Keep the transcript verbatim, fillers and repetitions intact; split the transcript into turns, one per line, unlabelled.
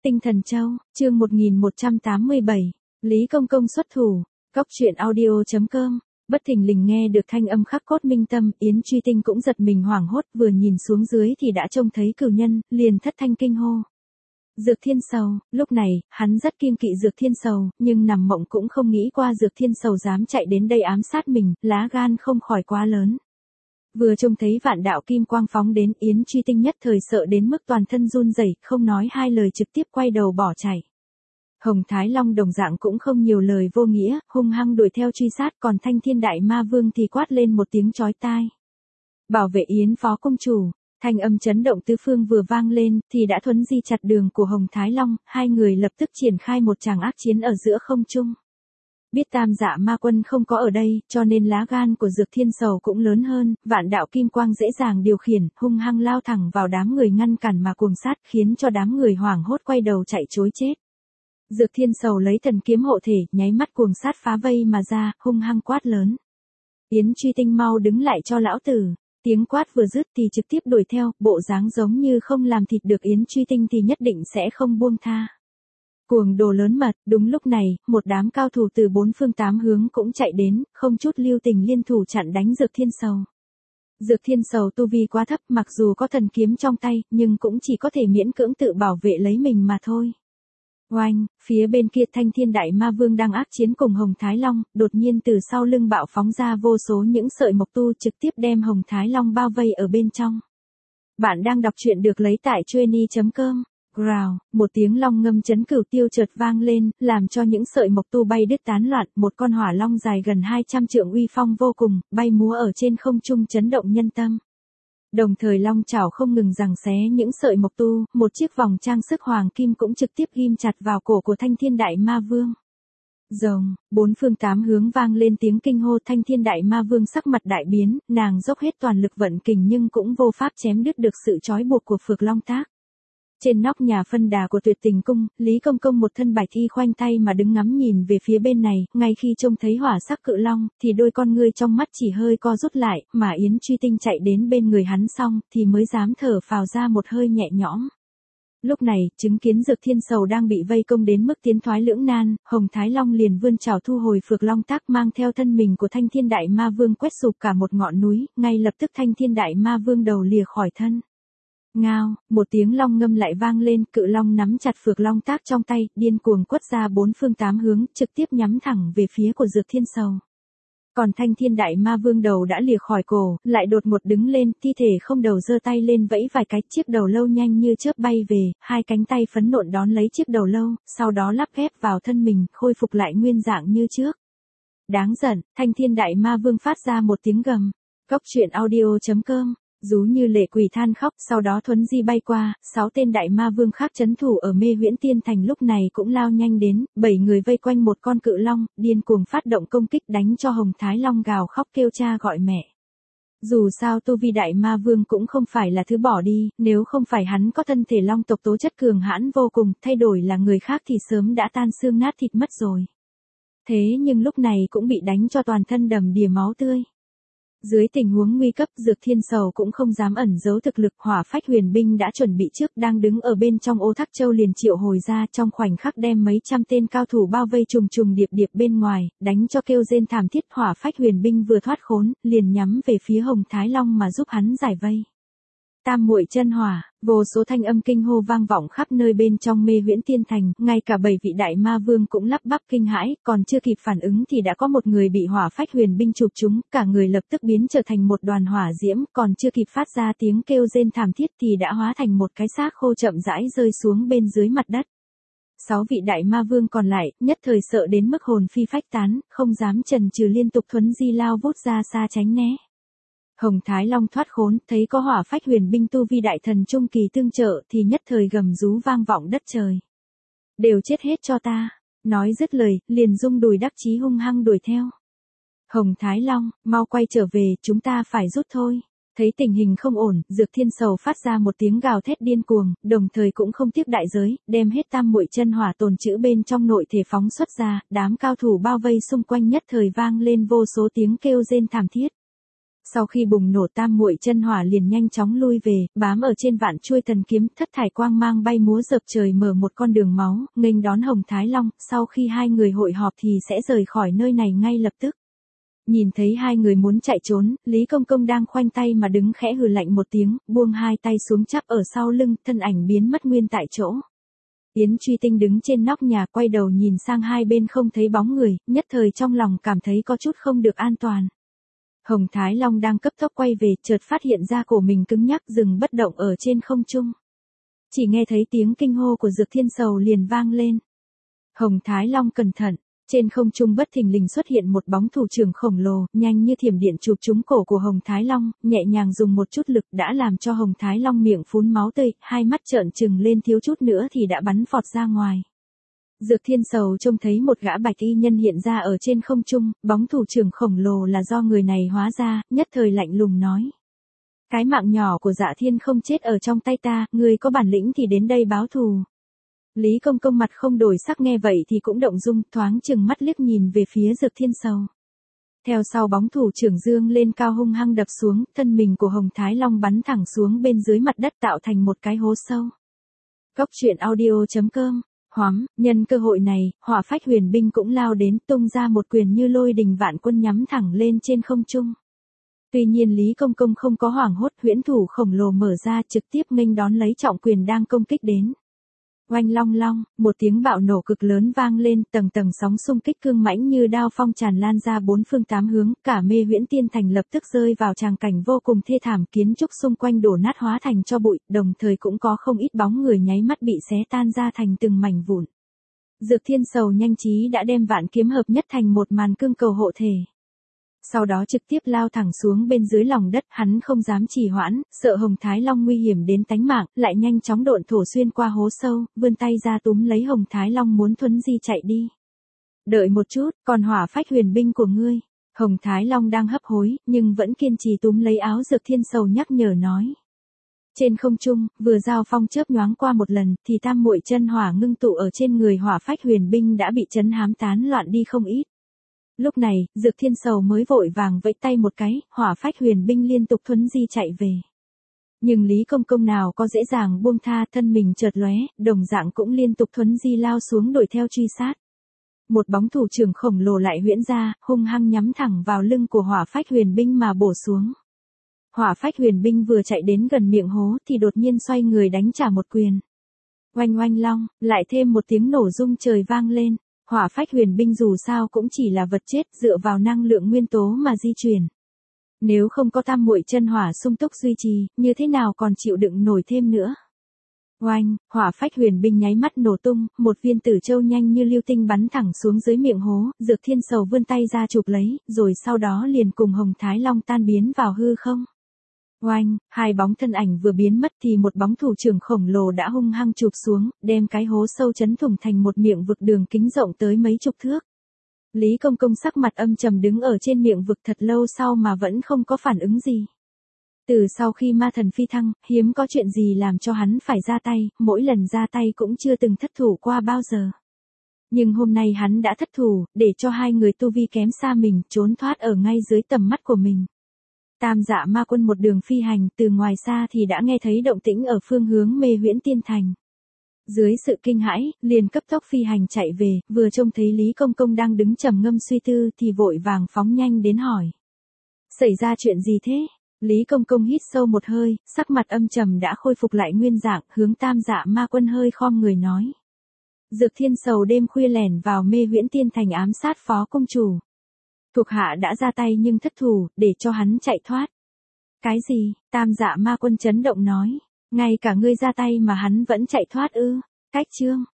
Tinh Thần Châu, chương một nghìn một trăm tám mươi bảy, Lý Công Công xuất thủ, Cóc truyện audio chấm com. Bất thình lình nghe được thanh âm khắc cốt minh tâm, Yến Truy Tinh cũng giật mình hoảng hốt, vừa nhìn xuống dưới thì đã trông thấy cửu nhân, liền thất thanh kinh hô. Dược Thiên Sầu, lúc này, hắn rất kiêng kỵ Dược Thiên Sầu, nhưng nằm mộng cũng không nghĩ qua Dược Thiên Sầu dám chạy đến đây ám sát mình, lá gan không khỏi quá lớn. Vừa trông thấy vạn đạo kim quang phóng đến, Yến Truy Tinh nhất thời sợ đến mức toàn thân run rẩy, không nói hai lời trực tiếp quay đầu bỏ chạy. Hồng Thái Long đồng dạng cũng không nhiều lời vô nghĩa, hung hăng đuổi theo truy sát, còn Thanh Thiên Đại Ma Vương thì quát lên một tiếng chói tai. Bảo vệ Yến phó công chủ, thanh âm chấn động tứ phương vừa vang lên, thì đã thuấn di chặt đường của Hồng Thái Long, hai người lập tức triển khai một tràng ác chiến ở giữa không trung. Biết Tam Dạ Ma Quân không có ở đây, cho nên lá gan của Dược Thiên Sầu cũng lớn hơn, vạn đạo kim quang dễ dàng điều khiển, hung hăng lao thẳng vào đám người ngăn cản mà cuồng sát, khiến cho đám người hoảng hốt quay đầu chạy trối chết. Dược Thiên Sầu lấy thần kiếm hộ thể, nháy mắt cuồng sát phá vây mà ra, hung hăng quát lớn. Yến Truy Tinh mau đứng lại cho lão tử. Tiếng quát vừa dứt thì trực tiếp đuổi theo, bộ dáng giống như không làm thịt được Yến Truy Tinh thì nhất định sẽ không buông tha. Cuồng đồ lớn mật, đúng lúc này, một đám cao thủ từ bốn phương tám hướng cũng chạy đến, không chút lưu tình liên thủ chặn đánh Dược Thiên Sầu. Dược Thiên Sầu tu vi quá thấp, mặc dù có thần kiếm trong tay, nhưng cũng chỉ có thể miễn cưỡng tự bảo vệ lấy mình mà thôi. Oanh, phía bên kia Thanh Thiên Đại Ma Vương đang ác chiến cùng Hồng Thái Long, đột nhiên từ sau lưng bạo phóng ra vô số những sợi mộc tu trực tiếp đem Hồng Thái Long bao vây ở bên trong. Bạn đang đọc truyện được lấy tại chueny chấm com. Growl, một tiếng long ngâm chấn cửu tiêu chợt vang lên, làm cho những sợi mộc tu bay đứt tán loạn, một con hỏa long dài gần hai trăm trượng uy phong vô cùng, bay múa ở trên không trung chấn động nhân tâm. Đồng thời long chảo không ngừng giằng xé những sợi mộc tu, một chiếc vòng trang sức hoàng kim cũng trực tiếp ghim chặt vào cổ của Thanh Thiên Đại Ma Vương. Rồng, bốn phương tám hướng vang lên tiếng kinh hô, Thanh Thiên Đại Ma Vương sắc mặt đại biến, nàng dốc hết toàn lực vận kình nhưng cũng vô pháp chém đứt được sự trói buộc của Phược Long Tác. Trên nóc nhà phân đà của Tuyệt Tình Cung, Lý Công Công một thân bạch y khoanh tay mà đứng ngắm nhìn về phía bên này, ngay khi trông thấy hỏa sắc cự long, thì đôi con ngươi trong mắt chỉ hơi co rút lại, mà Yến Truy Tinh chạy đến bên người hắn xong, thì mới dám thở phào ra một hơi nhẹ nhõm. Lúc này, chứng kiến Dược Thiên Sầu đang bị vây công đến mức tiến thoái lưỡng nan, Hồng Thái Long liền vươn chảo thu hồi Phược Long Tác, mang theo thân mình của Thanh Thiên Đại Ma Vương quét sụp cả một ngọn núi, ngay lập tức Thanh Thiên Đại Ma Vương đầu lìa khỏi thân. Ngao, một tiếng long ngâm lại vang lên, cự long nắm chặt Phược Long Tác trong tay, điên cuồng quất ra bốn phương tám hướng, trực tiếp nhắm thẳng về phía của Dược Thiên Sầu. Còn Thanh Thiên Đại Ma Vương đầu đã lìa khỏi cổ, lại đột ngột đứng lên, thi thể không đầu giơ tay lên vẫy vài cái, chiếc đầu lâu nhanh như chớp bay về, hai cánh tay phấn nộn đón lấy chiếc đầu lâu, sau đó lắp ghép vào thân mình, khôi phục lại nguyên dạng như trước. Đáng giận, Thanh Thiên Đại Ma Vương phát ra một tiếng gầm. Cóc truyện audio chấm com. Rú như lệ quỷ than khóc, sau đó thuấn di bay qua, sáu tên đại ma vương khác trấn thủ ở Mê Huyễn Tiên Thành lúc này cũng lao nhanh đến, bảy người vây quanh một con cự long, điên cuồng phát động công kích đánh cho Hồng Thái Long gào khóc kêu cha gọi mẹ. Dù sao tu vi đại ma vương cũng không phải là thứ bỏ đi, nếu không phải hắn có thân thể long tộc tố chất cường hãn vô cùng, thay đổi là người khác thì sớm đã tan xương nát thịt mất rồi. Thế nhưng lúc này cũng bị đánh cho toàn thân đầm đìa máu tươi. Dưới tình huống nguy cấp, Dược Thiên Sầu cũng không dám ẩn giấu thực lực, Hỏa Phách Huyền Binh đã chuẩn bị trước, đang đứng ở bên trong ô Thác Châu liền triệu hồi ra, trong khoảnh khắc đem mấy trăm tên cao thủ bao vây trùng trùng điệp điệp bên ngoài, đánh cho kêu rên thảm thiết. Hỏa Phách Huyền Binh vừa thoát khốn, liền nhắm về phía Hồng Thái Long mà giúp hắn giải vây. Tam muội chân hỏa, vô số thanh âm kinh hô vang vọng khắp nơi bên trong Mê Huyễn Tiên Thành, ngay cả bảy vị đại ma vương cũng lắp bắp kinh hãi, còn chưa kịp phản ứng thì đã có một người bị Hỏa Phách Huyền Binh chụp trúng, cả người lập tức biến trở thành một đoàn hỏa diễm, còn chưa kịp phát ra tiếng kêu rên thảm thiết thì đã hóa thành một cái xác khô chậm rãi rơi xuống bên dưới mặt đất. Sáu vị đại ma vương còn lại, nhất thời sợ đến mức hồn phi phách tán, không dám chần chừ liên tục thuấn di lao vút ra xa tránh né. Hồng Thái Long thoát khốn, thấy có Hỏa Phách Huyền Binh tu vi đại thần trung kỳ tương trợ thì nhất thời gầm rú vang vọng đất trời. Đều chết hết cho ta, nói dứt lời, liền rung đùi đắc chí hung hăng đuổi theo. Hồng Thái Long, mau quay trở về, chúng ta phải rút thôi. Thấy tình hình không ổn, Dược Thiên Sầu phát ra một tiếng gào thét điên cuồng, đồng thời cũng không tiếc đại giới, đem hết tam muội chân hỏa tồn trữ bên trong nội thể phóng xuất ra, đám cao thủ bao vây xung quanh nhất thời vang lên vô số tiếng kêu rên thảm thiết. Sau khi bùng nổ tam muội chân hỏa liền nhanh chóng lui về, bám ở trên vạn chuôi thần kiếm, thất thải quang mang bay múa dợp trời mở một con đường máu, nghênh đón Hồng Thái Long, sau khi hai người hội họp thì sẽ rời khỏi nơi này ngay lập tức. Nhìn thấy hai người muốn chạy trốn, Lý Công Công đang khoanh tay mà đứng khẽ hừ lạnh một tiếng, buông hai tay xuống chắp ở sau lưng, thân ảnh biến mất nguyên tại chỗ. Yến Truy Tinh đứng trên nóc nhà quay đầu nhìn sang hai bên không thấy bóng người, nhất thời trong lòng cảm thấy có chút không được an toàn. Hồng Thái Long đang cấp tốc quay về, chợt phát hiện ra cổ mình cứng nhắc dừng bất động ở trên không trung. Chỉ nghe thấy tiếng kinh hô của Dược Thiên Sầu liền vang lên. Hồng Thái Long cẩn thận, trên không trung bất thình lình xuất hiện một bóng thủ trưởng khổng lồ, nhanh như thiểm điện chụp trúng cổ của Hồng Thái Long, nhẹ nhàng dùng một chút lực đã làm cho Hồng Thái Long miệng phun máu tươi, hai mắt trợn trừng lên thiếu chút nữa thì đã bắn phọt ra ngoài. Dược Thiên Sầu trông thấy một gã bạch y nhân hiện ra ở trên không trung, bóng thủ trưởng khổng lồ là do người này hóa ra, nhất thời lạnh lùng nói. Cái mạng nhỏ của Dạ Thiên không chết ở trong tay ta, người có bản lĩnh thì đến đây báo thù. Lý Công Công mặt không đổi sắc nghe vậy thì cũng động dung, thoáng chừng mắt liếc nhìn về phía Dược Thiên Sầu. Theo sau bóng thủ trưởng dương lên cao hung hăng đập xuống, thân mình của Hồng Thái Long bắn thẳng xuống bên dưới mặt đất tạo thành một cái hố sâu. Cốc truyện audio chấm com. Hoắm, nhân cơ hội này, Hỏa Phách Huyền binh cũng lao đến, tung ra một quyền như lôi đình vạn quân nhắm thẳng lên trên không trung. Tuy nhiên Lý Công Công không có hoảng hốt, huyễn thủ khổng lồ mở ra trực tiếp nghênh đón lấy trọng quyền đang công kích đến. Oanh long long, một tiếng bạo nổ cực lớn vang lên, tầng tầng sóng xung kích cương mãnh như đao phong tràn lan ra bốn phương tám hướng, cả Mê Huyễn Tiên Thành lập tức rơi vào tràng cảnh vô cùng thê thảm, kiến trúc xung quanh đổ nát hóa thành tro bụi, đồng thời cũng có không ít bóng người nháy mắt bị xé tan ra thành từng mảnh vụn. Dược Thiên Sầu nhanh trí đã đem vạn kiếm hợp nhất thành một màn cương cầu hộ thể. Sau đó trực tiếp lao thẳng xuống bên dưới lòng đất, hắn không dám trì hoãn, sợ Hồng Thái Long nguy hiểm đến tánh mạng, lại nhanh chóng độn thổ xuyên qua hố sâu, vươn tay ra túm lấy Hồng Thái Long muốn thuấn di chạy đi. Đợi một chút, còn Hỏa Phách Huyền binh của ngươi. Hồng Thái Long đang hấp hối, nhưng vẫn kiên trì túm lấy áo Dược Thiên Sầu nhắc nhở nói. Trên không trung, vừa giao phong chớp nhoáng qua một lần, thì tam muội chân hỏa ngưng tụ ở trên người Hỏa Phách Huyền binh đã bị chấn hám tán loạn đi không ít. Lúc này, Dược Thiên Sầu mới vội vàng vẫy tay một cái, Hỏa Phách Huyền binh liên tục thuấn di chạy về. Nhưng Lý Công Công nào có dễ dàng buông tha, thân mình chợt lóe, đồng dạng cũng liên tục thuấn di lao xuống đuổi theo truy sát. Một bóng thủ trưởng khổng lồ lại huyễn ra, hung hăng nhắm thẳng vào lưng của Hỏa Phách Huyền binh mà bổ xuống. Hỏa Phách Huyền binh vừa chạy đến gần miệng hố thì đột nhiên xoay người đánh trả một quyền. Oanh oanh long, lại thêm một tiếng nổ rung trời vang lên. Hỏa Phách Huyền binh dù sao cũng chỉ là vật chết, dựa vào năng lượng nguyên tố mà di chuyển. Nếu không có tam muội chân hỏa sung túc duy trì, như thế nào còn chịu đựng nổi thêm nữa. Oanh, Hỏa Phách Huyền binh nháy mắt nổ tung, một viên tử châu nhanh như lưu tinh bắn thẳng xuống dưới miệng hố, Dược Thiên Sầu vươn tay ra chụp lấy, rồi sau đó liền cùng Hồng Thái Long tan biến vào hư không. Oanh, hai bóng thân ảnh vừa biến mất thì một bóng thủ trưởng khổng lồ đã hung hăng chụp xuống, đem cái hố sâu chấn thủng thành một miệng vực đường kính rộng tới mấy chục thước. Lý Công Công sắc mặt âm trầm đứng ở trên miệng vực thật lâu sau mà vẫn không có phản ứng gì. Từ sau khi ma thần phi thăng, hiếm có chuyện gì làm cho hắn phải ra tay, mỗi lần ra tay cũng chưa từng thất thủ qua bao giờ. Nhưng hôm nay hắn đã thất thủ, để cho hai người tu vi kém xa mình trốn thoát ở ngay dưới tầm mắt của mình. Tam Dạ Ma Quân một đường phi hành, từ ngoài xa thì đã nghe thấy động tĩnh ở phương hướng Mê Huyễn Tiên Thành. Dưới sự kinh hãi, liền cấp tốc phi hành chạy về, vừa trông thấy Lý Công Công đang đứng trầm ngâm suy tư thì vội vàng phóng nhanh đến hỏi. Xảy ra chuyện gì thế? Lý Công Công hít sâu một hơi, sắc mặt âm trầm đã khôi phục lại nguyên dạng, hướng Tam Dạ Ma Quân hơi khom người nói. Dược Thiên Sầu đêm khuya lẻn vào Mê Huyễn Tiên Thành ám sát phó công chủ. Thuộc hạ đã ra tay nhưng thất thủ, để cho hắn chạy thoát. Cái gì? Tam Dạ Ma Quân chấn động nói. Ngay cả ngươi ra tay mà hắn vẫn chạy thoát ư? Cách chương.